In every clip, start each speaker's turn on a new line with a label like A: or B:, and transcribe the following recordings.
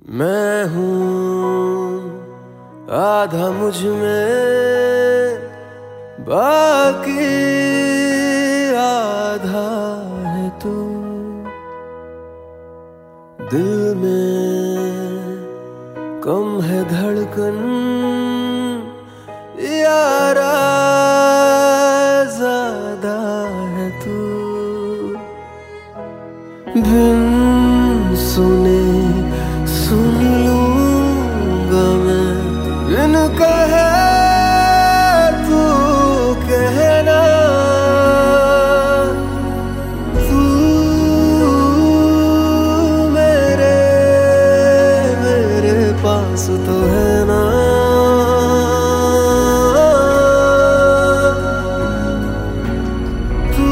A: मैं हूँ आधा मुझ में, बाकी आधा है तू। दिल में कम है धड़कन यारा, ज़्यादा है तू। बिन सुने सुन लूंगा मैं, बिन कहे तू कहना। तू मेरे पास तो है ना। तू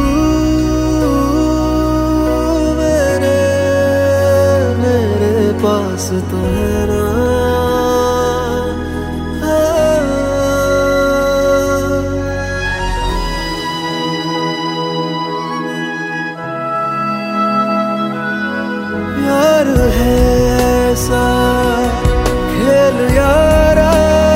A: मेरे पास तो है ना। प्यार है ऐसा खेल यारा,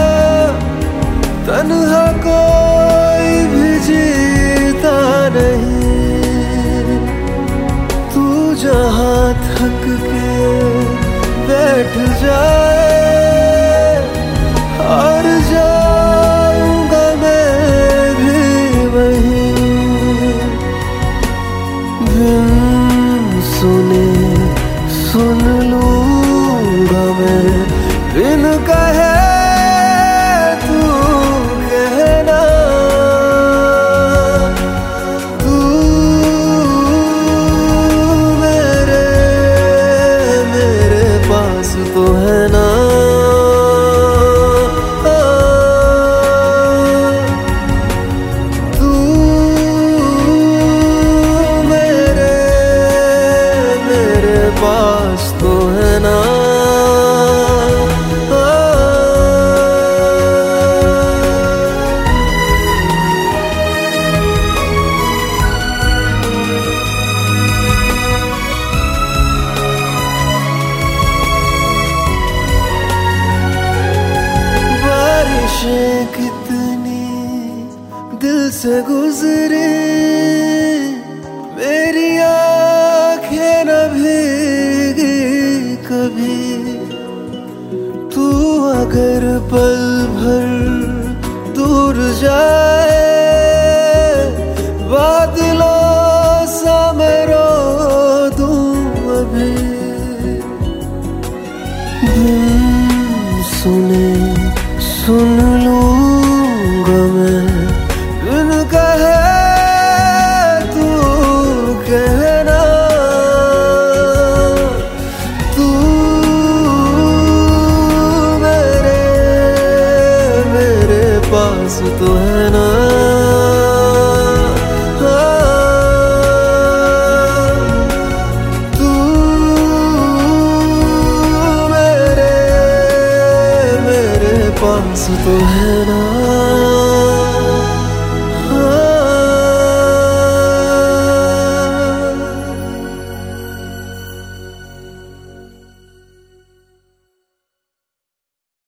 A: तन्हा कोई भी जीता नहीं। तू जहाँ थक के बैठ जाए, हार जाऊंगा मैं भी वहीं। बिन सुने सुन लूंगा मैं, बिन कहे तू कहना। तू मेरे पास तो है ना। तू मेरे पास तो है ना। बारिशें कितनी दिल से गुजरी, मेरी आँखें न भीगी कभी। तू अगर पल भर दूर जाए, बादलों सा मैं रो दूं अभी। बिन सुने सुन लूं